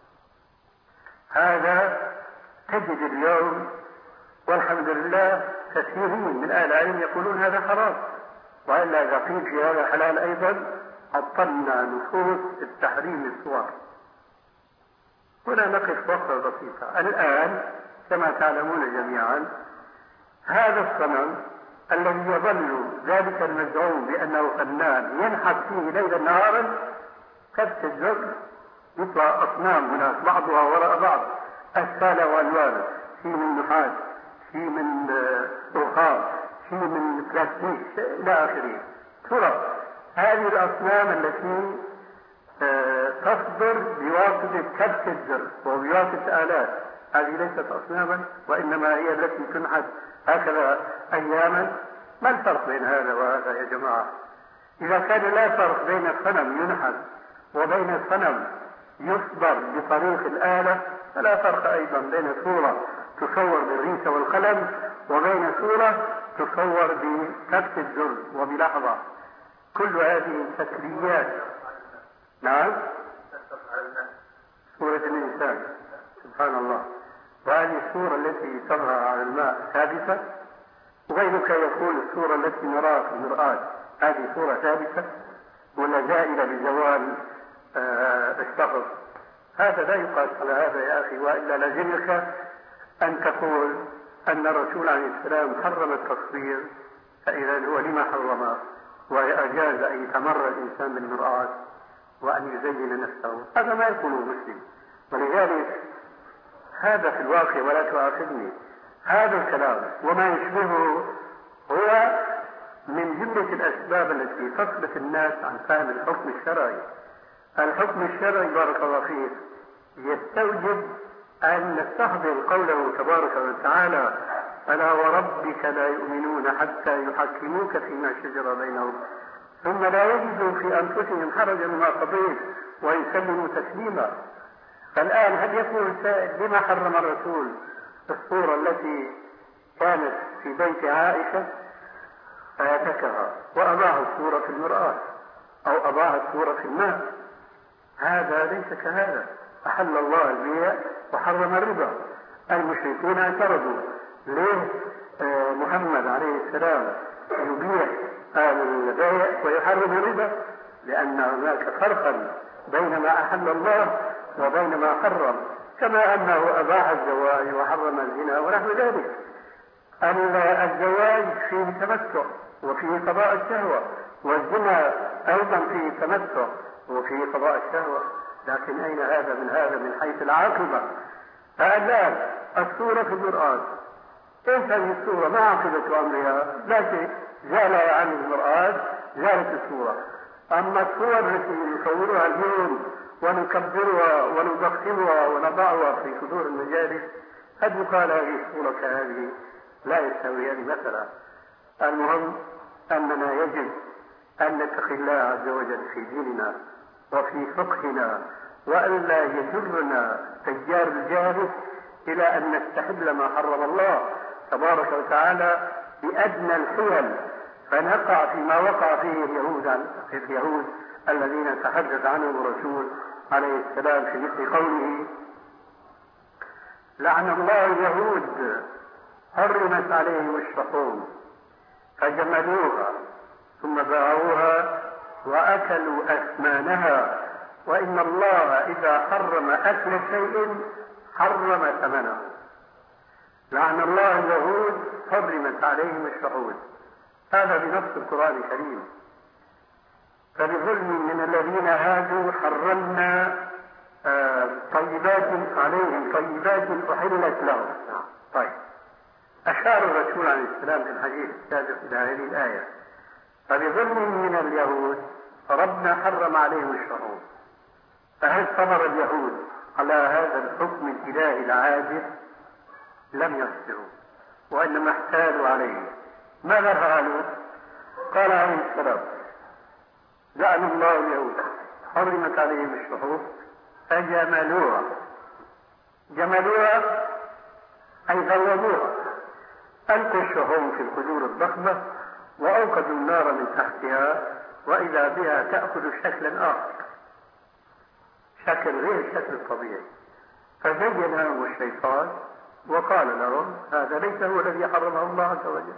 هذا تجد اليوم والحمد لله كثيرين من أهل العلم يقولون هذا حرام، وإلا إذا قيل في هذا حلال أيضا عطلنا نصوص التحريم الصور. هنا نقف وقفة بسيطة. الآن كما تعلمون جميعا هذا الصنم الذي يظل ذلك المزعوم بأنه فنان ينحت فيه ليلا نهارا كبت الزر، يطلع أصنام هناك بعضها وراء بعض أشكال وألوان، في من نحاس، في من رخام، في من بلاستيك إلى آخره. ترى هذه الأصنام التي تصدر بواسطة كبت الزر وبواسطة آلات، هذه ليست أصناما وإنما هي التي تنحت هكذا أياما. ما الفرق بين هذا وهذا يا جماعة؟ إذا كان لا فرق بين الصنم ينحت وبين الصنم يصدر بطريق الآلة فلا فرق أيضا بين صورة تصور بالريشة والقلم وبين صورة تصور بكبت الزر وبلحظة. كل هذه تسليات. نعم، صورة الإنسان سبحان الله، وهذه الصورة التي تظهر على الماء ثابتة، وغيرك يقول الصورة التي نراها في المرآة هذه صورة ثابتة ولا زائلة بزوال آه الشخص. هذا لا يقاس على هذا يا أخي، وإلا لزمك أن تقول أن الرسول عليه السلام حرم التصوير، فإذا هو لما حرم وأجاز أن يتمرى الإنسان بالمرآة وأن يزين نفسه؟ هذا ما يقوله مسلم. ولذلك هذا في الواقع ولا تؤاخذني هذا الكلام وما يشبهه هو من جملة الأسباب التي تصرف الناس عن فهم الحكم الشرعي. الحكم الشرعي بارك الله فيه يستوجب أن نستحضر قوله تبارك وتعالى ألا وربك لا يؤمنون حتى يحكموك فيما شجر بينهم ثم لا يجدوا في أنفسهم حرجا مما قضيت ويسلموا تسليما. فالآن هل يكون السائل لما حرم الرسول الصورة التي كانت في بيت عائشة فيتكها وأباها الصورة في المرآة أو أباها الصورة في الماء؟ هذا ليس كهذا. أحل الله البيع وحرم الربا. المشركون اعترضوا ليه آه محمد عليه السلام يبيع البيع ويحرم الربا؟ لأن هناك فرقا بين ما أحل الله وبين ما حرم، كما أنه أباح الزواج وحرم الزنا ونحو ذلك. الزواج فيه تمتع وفيه قضاء الشهوة، والزنا أيضا فيه تمتع وفيه قضاء الشهوة، لكن أين هذا من هذا من حيث العاقبة؟ فالآن الصورة في المرآة، إيش هذه الصورة؟ ما عاقبة أمرها؟ لا شيء، زال عن المرآة زالت الصورة. أما الصور التي نصورها اليوم ونكبرها ونضخمها ونضعها في صدور المجالس قد يقال هذه الصورة كهذه لا يستويان مثلا. المهم أننا يجب أن نتقي الله عز وجل في ديننا وفي فقهنا، وألا يجرنا تجار الجاهل إلى أن نستحل ما حرم الله تبارك وتعالى بأدنى الحيل، فنقع فيما وقع فيه اليهود اليهود الذين تحدث عنهم الرسول عليه السلام في مثل قوله: لعن الله اليهود حرمت عليهم الشحوم فجملوها ثم باعوها وأكلوا أثمانها، وإن الله إذا حرم أكل شيء حرم ثمنه. لعن الله اليهود حرمت عليهم الشحوم، هذا بنص القرآن الكريم. فبظلم من الذين هادوا حرمنا آه طيبات عليهم طيبات أحلت لهم. طيب، أشار الرسول عليه السلام في الحديث السابق إلى هذه الآية: فبظلم من اليهود ربنا حرم عليهم الشحوم. فهل صبر اليهود على هذا الحكم الإلهي العاجل؟ لم يصبروا، وإنما احتالوا عليه. ماذا فعلوا؟ قال عليه السلام: لعن الله اليهود حرمت عليهم الشحوم فجملوها. جملوها أي غلظوها، ألقوا الشحوم في القدور الضخمة وأوقدوا النار من تحتها، وإذا بها تأخذ شكلا آخر، شكل غير الشكل الطبيعي. فزين لهم الشيطان وقال لهم: هذا ليس هو الذي حرمه الله عز وجل.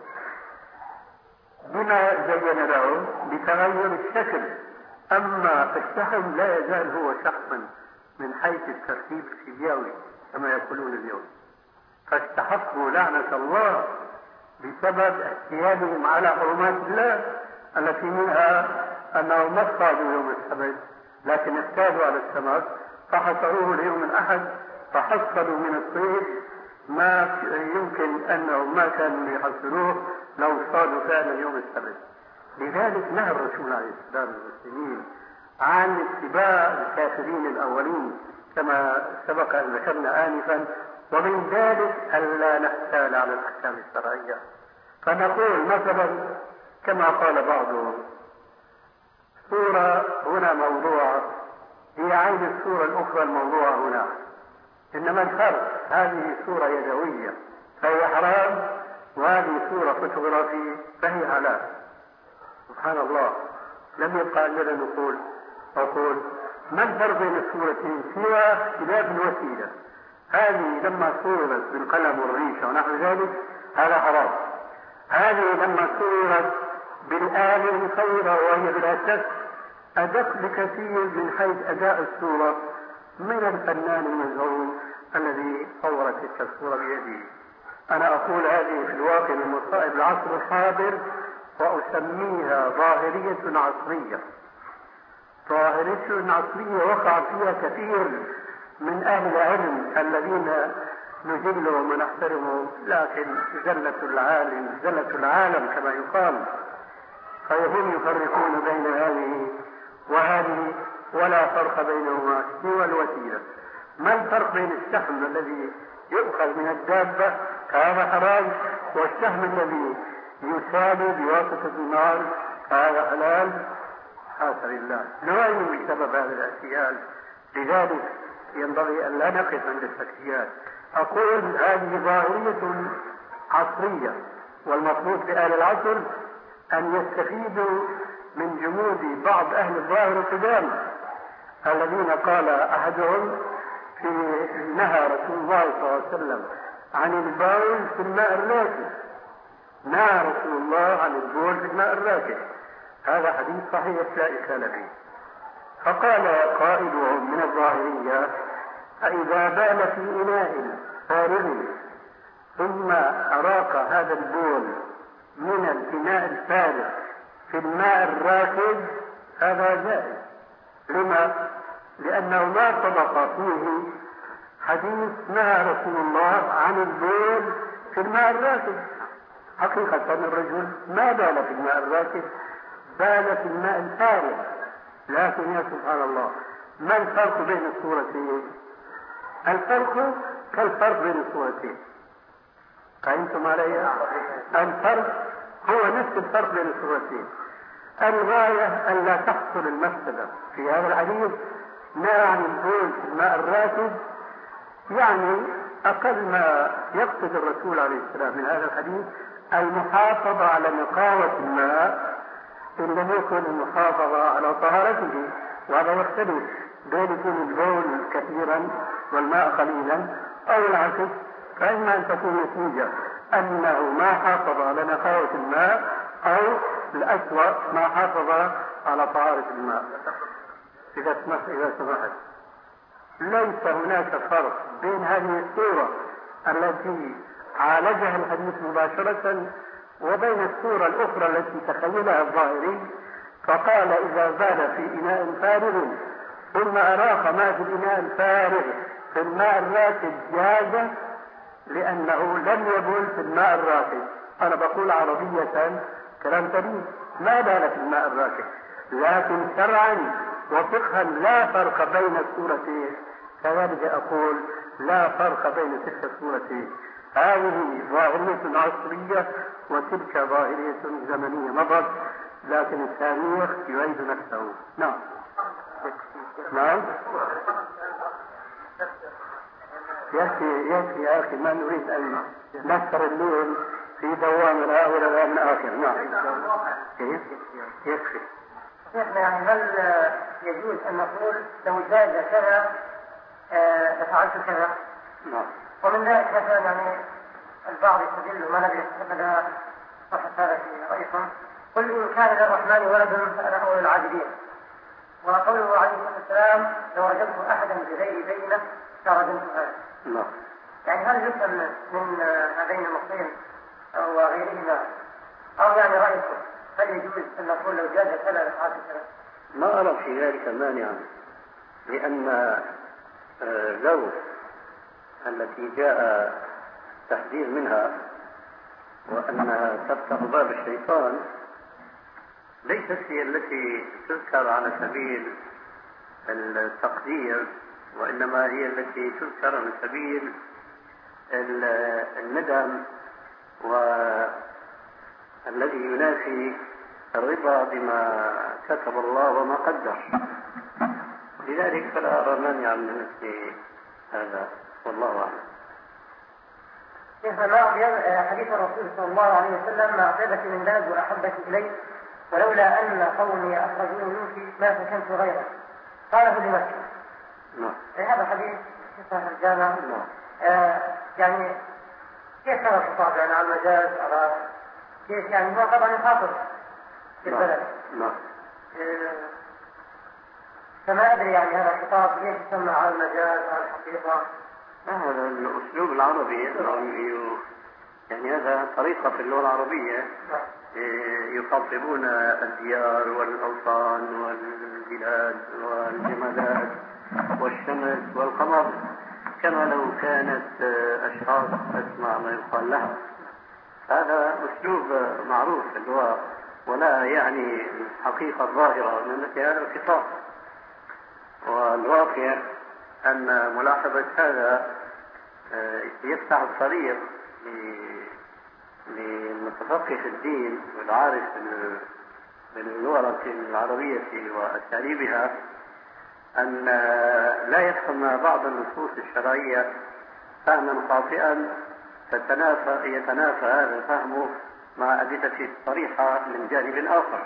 بما زين لهم؟ بتغير الشكل. أما الشحم لا يزال هو شحما من حيث الترتيب الفيزيائي كما يقولون اليوم. فاستحقوا لعنة الله بسبب اعتيادهم على حرمات الله، التي منها أنهم ما اصطادوا يوم السبت لكن اعتادوا على السمك فحصروه اليوم الأحد، فحصلوا من الصيد ما يمكن أنهم ما كانوا يحصلوه لو اصطادوا فعلا يوم السبت. لذلك نهى الرسول عليه السلام المسلمين عن اتباع الكافرين الأولين كما سبق أن ذكرنا آنفا، ومن ذلك ألا نحتال على الأحكام الشرعية. فنقول مثلا كما قال بعضهم: صورة هنا موضوعة هي عين الصورة الأخرى الموضوعة هنا، إنما الفرق هذه صورة يدوية فهي حرام، وهذه صورة فوتوغرافية فهي حلال. سبحان الله، لم يبقى عندنا نقول أقول ما الفرق بين الصورتين سوى اختلاف الوسيلة. هذه لما صورت بالقلم والريشة ونحو ذلك هذا حرام، هذه لما صورت بالآلة المصورة وهي بالأساس أدق بكثير من حيث أداء الصورة من الفنان المزعوم الذي صور تلك الصورة بيده. أنا أقول هذه في الواقع من مصائب العصر الحاضر، وأسميها ظاهرية عصرية. ظاهرية عصرية وقع فيها كثير من أهل العلم الذين نجلهم ونحترمهم، لكن زلة العالم زلة العالم كما يقال، فهم يفرقون بين هذه وهذه ولا فرق بينهما سوى الوسيلة. ما الفرق بين الشحم الذي يؤخذ من الدابة هذا حرام، والشحم الذي يسال بواسطة النار هذا حلال؟ حاشا لله، نعلم بسبب هذا الاعتياد. لذلك ينبغي أن لا نقف عند الفتيات. أقول هذه ظاهرية عصرية، والمطلوب لأهل العصر أن يستفيدوا من جمود بعض أهل الظاهر القدام الذين قال أحدهم في نهى رسول الله صلى الله عليه وسلم عن البول في الماء الراكد. نهى رسول الله عن البول في الماء الراكد، هذا حديث صحيح لا إشكال فيه. فقال قائلهم من الظاهرية: فإذا بال في إناء فارغ ثم أراق هذا البول من الإناء الفارغ في الماء الراكد هذا جائز. لما؟ لأنه ما سبق فيه حديث نهى رسول الله عن البول في الماء الراكد. حقيقة الرجل ما بال في الماء الراكد، بال في الماء الفارغ. لكن يا سبحان الله، ما الفرق بين الصورتين؟ الفرق كالفرق بين الصورتين. فهمتم علي؟ الفرق هو نفس الفرق بين الصورتين. الغاية أن لا تحصل المفسدة في هذا الحديث. نهى عن البول في الماء الراكد، يعني أقل ما يقصد الرسول عليه السلام من هذا الحديث المحافظة على نقاوة الماء إن لم يكن المحافظة على طهارته. وهذا يختلف بين يكون البول كثيرا والماء قليلا أو العكس، فإما أن تكون نتيجة أنه ما حافظ على نقاوة الماء أو الأسوأ ما حافظ على طهارة الماء. إذا سمحت إذا سمحت ليس هناك فرق بين هذه الصورة التي عالجها الحديث مباشرة وبين الصورة الأخرى التي تخيلها الظاهري، فقال إذا بال في إناء فارغ ثم أراق ما في الإناء الفارغ في الماء الراكد جاز لأنه لم يبل في الماء الراكد. أنا بقول عربية كلام سليم، ما بال في الماء الراكد، لكن شرعا وفقها لا فرق بين الصورتين. كذلك أقول لا فرق بين تلك الصورتين، هذه ظاهرية عصرية وتلك ظاهرية زمنية مضت، لكن التاريخ يعيد نفسه. نعم نعم يكفي يكفي يا أخي، ما نريد أن نسر الليل في دوامنا ولا من آخر. نعم يكفي. شيخنا يعني هل يجوز أن نقول لو جاز كذا لفعلت كذا؟ نعم. ومن ذلك مثلا يعني البعض يستدل ما ندري هذا صحة هذا في رأيكم، قل إن كان للرحمن ولد فأنا أول العابدين، وقوله عليه الصلاة والسلام لو رجمت أحدا بغير بينة فرجمت هذا. نعم. يعني هل يفهم من هذين النصين أو غيرهما، أو يعني رأيكم هل يجوز أن نقول لو جاز كذا لفعلت كذا؟ ما أرى في ذلك مانعا، لأن لو التي جاء تحذير منها وأنها تفتح باب الشيطان ليست هي التي تذكر على سبيل التقدير، وإنما هي التي تذكر على سبيل الندم والذي ينافي الرضا بما كتب الله وما قدر. لذلك فلا أرى مانعا من مثل هذا، والله أعلم. شيخنا حديث الرسول صلى الله عليه وسلم ما أطيبك من بلد وأحبك إلي ولولا أن قومي أخرجوني منك ما سكنت غيره، قاله لمكة. نعم. هذا حديث صحيح الجامع. نعم. آه يعني كيف كان الخطاب يعني على المجاز على كيف يعني هو طبعا يخاطب في البلد. نعم. آه فما أدري يعني هذا الخطاب ليش يسمى على المجاز على الحقيقة. هذا الأسلوب العربي يعني هذا طريقة في اللغة العربية يخاطبون الديار والأوطان والبلاد والجمادات والشمس والقمر كما لو كانت أشخاص تسمع ما يقال لها. هذا أسلوب معروف في اللغة ولا يعني الحقيقة الظاهرة من مثل هذا الخطاب. والواقع أن ملاحظة هذا يفتح الطريق للمتفقه في الدين والعارف باللغة العربية وأساليبها أن لا يفهم بعض النصوص الشرعية فهما خاطئا فتنافى يتنافى هذا الفهم مع أدلة صريحة من جانب آخر.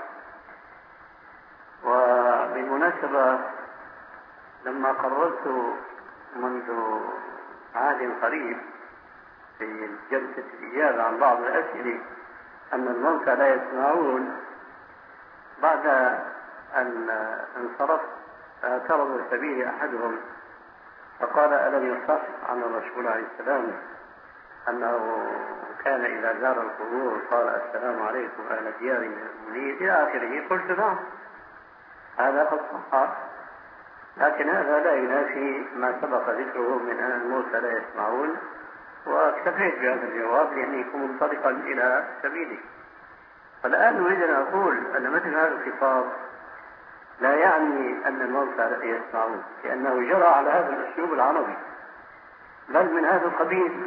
وبالمناسبة لما قررت منذ عهد قريب في جلسة الإجابة عن بعض الأسئلة أن الموتى لا يسمعون، بعد أن انصرفت اعترض سبيل أحدهم فقال ألم يصح عن الرسول عليه السلام أنه كان إذا زار القبور قال السلام عليكم أهل ديار المؤمنين إلى آخره. قلت نعم هذا قد صح، لكن هذا لا ينافي ما سبق ذكره من أن الموتى لا يسمعون، واكتفيت بهذا الجواب لأني كنت منطلقا إلى سبيلي. فالآن أريد أن أقول أن مثل هذا الخطاب لا يعني أن الموتى لا يسمعون، لأنه جرى على هذا الأسلوب العربي، بل من هذا القبيل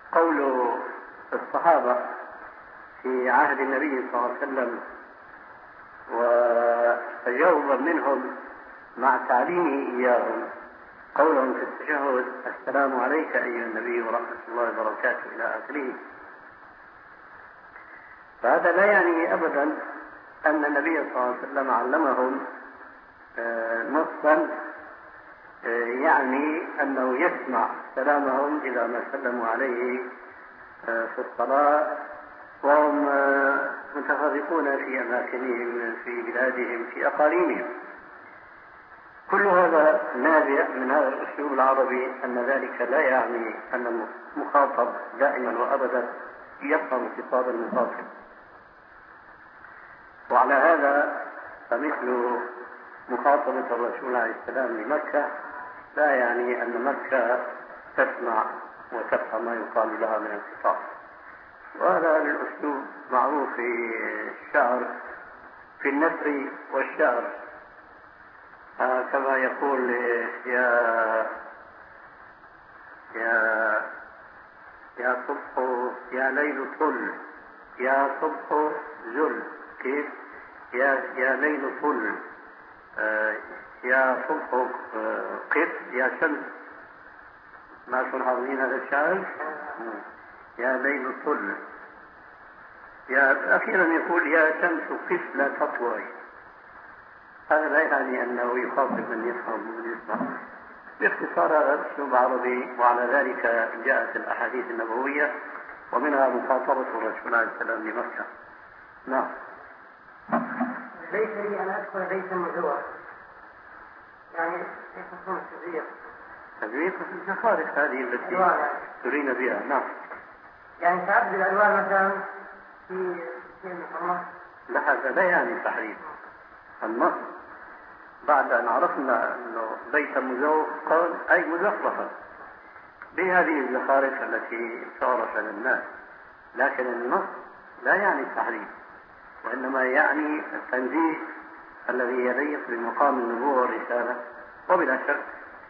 قول الصحابة في عهد النبي صلى الله عليه وسلم وتجاوبا منهم مع تعليمه إياهم قولهم في التشهد: السلام عليك أيها النبي ورحمة الله وبركاته إلى آخره. فهذا لا يعني أبدا أن النبي صلى الله عليه وسلم علمهم نصا يعني أنه يسمع سلامهم إذا ما سلموا عليه في الصلاة وهم متفرقون في أماكنهم، في بلادهم، في أقاليمهم. كل هذا نابع من هذا الأسلوب العربي، أن ذلك لا يعني أن المخاطب دائما وأبدا يفهم خطاب المخاطب. وعلى هذا فمثل مخاطبة الرسول عليه السلام لمكة لا يعني أن مكة تسمع وتفهم ما يقال لها من الخطاب. وهذا الأسلوب معروف في الشعر، في النثر والشعر، آه كما يقول: يا يا يا صبح يا ليل طل، يا صبح زل، كيف؟ يا يا ليل طل، آه يا صبح قف، يا شمس. ما كن حاضرين هذا الشعر؟ يا ليل طل. يا أخيرا يقول: يا شمس قف لا تطلعي. هذا لا يعني أنه يخاطب من يفهم ومن يسمع. باختصار هذا أسلوب عربي، وعلى ذلك جاءت الأحاديث النبوية ومنها مخاطبة الرسول عليه السلام لمكة. نعم. ليس لي أن أدخل بيتا مزورا، يعني كيف تكون التزوير؟ تزوير في الزخارف هذه التي ترين بها. نعم. يعني تعدد الألوان مثلا في في النص. لا، هذا لا يعني تحريف. النص بعد أن عرفنا أنه بيت مزور قال أي مزخرفة بهذه الزخارف التي تعرف للناس، لكن النص لا يعني التحريف، وإنما يعني التنزيه الذي يليق بمقام النبوة والرسالة. وبلا شك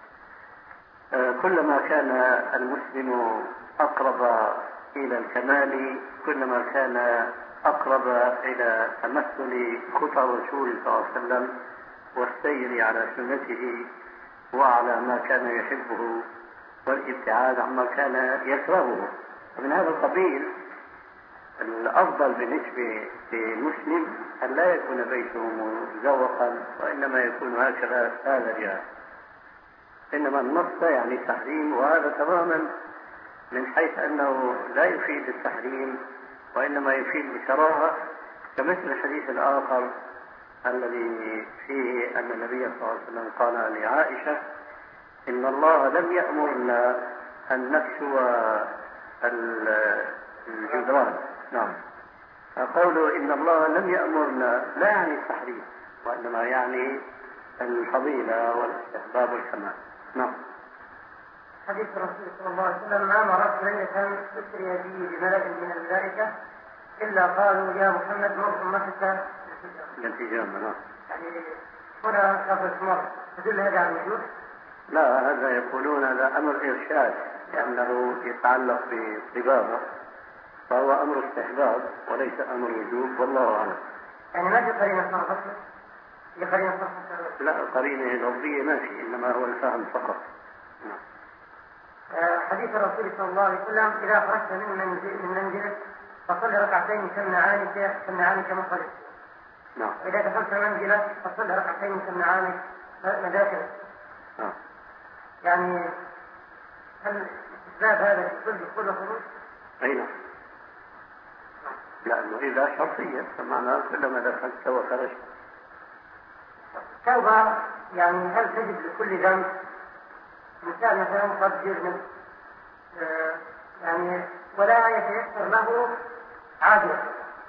كلما كان المسلم أقرب إلى الكمال كلما كان أقرب إلى تمثل خطى الرسول صلى الله عليه وسلم والسير على سنته وعلى ما كان يحبه والابتعاد عما كان يكرهه. ومن هذا القبيل الأفضل بالنسبة للمسلم أن لا يكون بيته مزوقا، وإنما يكون هكذا ساذجا. إنما النص يعني التحريم، وهذا تماما من حيث أنه لا يفيد التحريم وإنما يفيد الكراهة، كمثل الحديث الآخر الذي فيه أن النبي صلى الله عليه وسلم قال لعائشة: إن الله لم يأمرنا أن نكسو الجدران. نعم. قوله إن الله لم يأمرنا لا يعني التحريم، وإنما يعني الفضيلة والاستحباب والكمال. نعم. حديث الرسول صلى الله عليه وسلم: ما مرت ليلة أسري بي بملأ من الملائكة إلا قالوا يا محمد مر أمتك الالتزام. نعم. يعني هنا لفظ مر تدل هذا على الوجود؟ لا، هذا يقولون هذا أمر إرشاد لأنه يتعلق بالطبابة، فهو أمر استحباب وليس أمر وجوب، والله أعلم. يعني ما في قرينة صرفة؟ هي قرينة صرفة؟ لا، قرينة لفظية ما في، إنما هو الفهم فقط. نعم. حديث الرسول صلى الله عليه وسلم: إذا خرجت من منزل من منزلك فصل ركعتين تمنعانك تمنعانك مخرج. نعم. إذا دخلت منزلك فصل ركعتين تمنعانك مداخلك. نعم. يعني هل استحباب هذا في كل دخول وخروج؟ أي نعم. لأنه إذا شرطية فمعنى كلما دخلت وخرجت. توبة يعني هل تجد لكل ذنب؟ مثال مثلا قد يذنب آه يعني ولا يتيسر له عادة،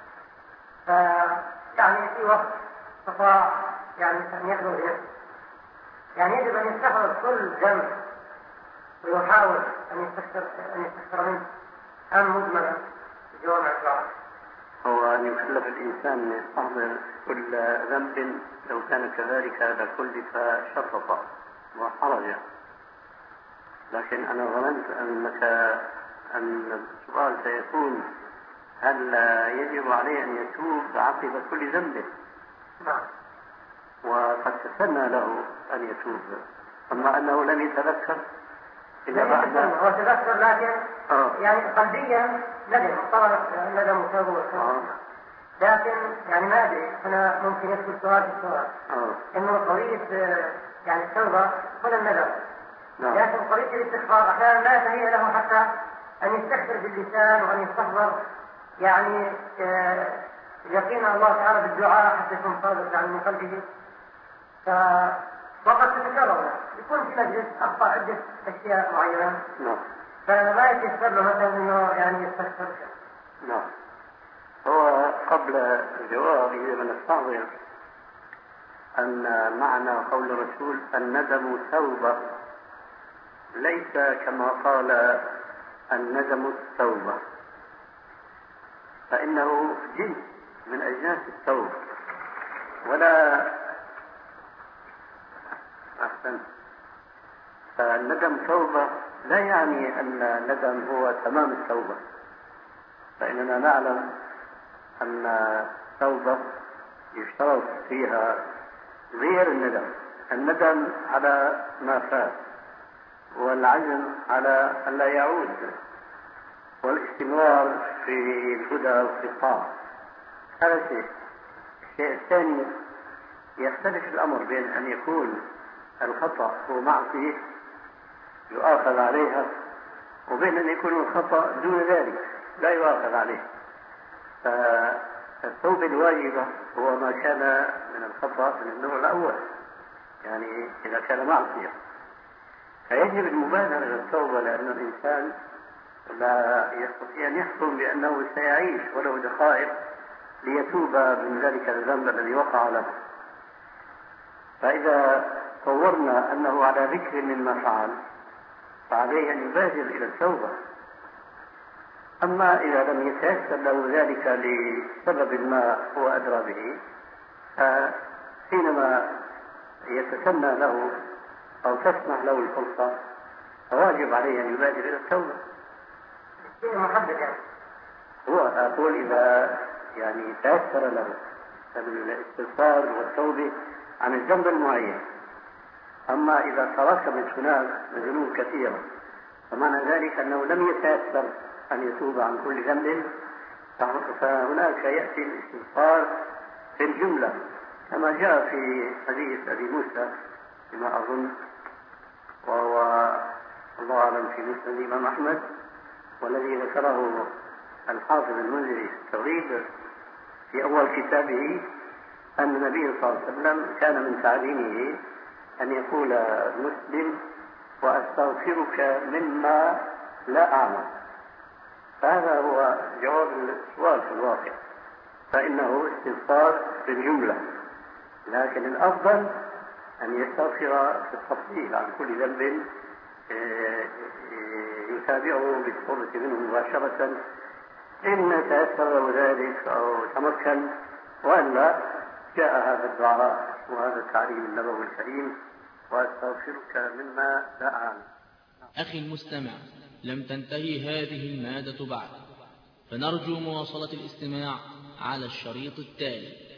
فيعني في وقت استطاع يعني أن يخلو بنفسه، يعني يجب أن يستحضر كل ذنب ويحاول أن يستكثر أن يستكثر منه أم مجملا بجوامع الكلام. هو أن يكلف الإنسان أن يستحضر كل ذنب، لو كان كذلك لكلف شرطا وحرجا. لكن أنا ظننت أنك أن السؤال سيكون هل يجب عليه أن يتوب عقب كل ذنب؟ نعم. وقد تسنى له أن يتوب، أما أنه لم يتذكر إذا بعد هو تذكر لكن آه. يعني قلبيا ندم، طبعا ندم وتوبة وتوبة، لكن يعني ما أدري أنا ممكن يدخل سؤال في السؤال آه. إنه قضية يعني التوبة ولا الندم، نعم. لكن قضية الاستغفار أحيانا لا تهيأ له حتى أن يستغفر باللسان وأن يستحضر يعني يقين الله تعالى بالدعاء حتى يكون صادق يعني من قلبه. ف وقد تتكرر يكون في مجلس أخطأ عدة أشياء معينة، نعم. فلا يتيسر له مثلا إنه يعني يستغفر. نعم. هو قبل الجواب يجب أن نستحضر أن معنى قول الرسول الندم توبة ليس كما قال الندم التوبة، فإنه جنس من أجناس التوبة. ولا أحسن، فالندم توبة لا يعني أن الندم هو تمام التوبة، فإننا نعلم أن التوبة يشترط فيها غير الندم، الندم على ما فات، والعزم على أن لا يعود، والاستمرار في الهدى وفي الطاعة. هذا شيء. الشيء الثاني يختلف الأمر بين أن يكون الخطأ هو معصية يؤاخذ عليها، وبين أن يكون الخطأ دون ذلك لا يؤاخذ عليه. فالتوبة الواجبة هو ما كان من الخطأ من النوع الأول، يعني إذا كان معصية، فيجب المبادرة إلى التوبة، لأن الإنسان لا يستطيع أن يحكم بأنه سيعيش ولو دقائق ليتوب من ذلك الذنب الذي وقع له. فإذا صورنا أنه على ذكر مما فعل فعليه أن يبادر إلى التوبة. أما إذا لم يتيسر له ذلك لسبب ما هو أدرى به، فحينما يتسنى له أو تسمح له الفرصة فواجب عليه أن يبادر إلى التوبة. شيء محدد يعني. هو أقول إذا يعني تيسر له الاستغفار والتوبة عن الذنب المعين. أما إذا تراكمت هناك ذنوب كثيرة فمعنى ذلك أنه لم يتيسر أن يتوب عن كل ذنب، فهناك يأتي الاستغفار في الجملة كما جاء في حديث أبي موسى بما أظن، وهو الله أعلم في مسند الإمام أحمد، والذي ذكره الحافظ المنذري في التوحيد في أول كتابه أن النبي صلى الله عليه وسلم كان من تعليمه أن يقول المسلم وأستغفرك مما لا أعلم. فهذا هو جواب السؤال في الواقع، فإنه استغفار في الجملة، لكن الأفضل أن يستغفر في التفصيل عن كل ذنب يتابعه بالقرب منه مباشرة إن تيسر ذلك أو تمكن، وإلا جاء هذا الدعاء وهذا التعليم النبوي الكريم وأستغفرك مما لا أعلم. أخي المستمع، لم تنتهي هذه المادة بعد، فنرجو مواصلة الاستماع على الشريط التالي.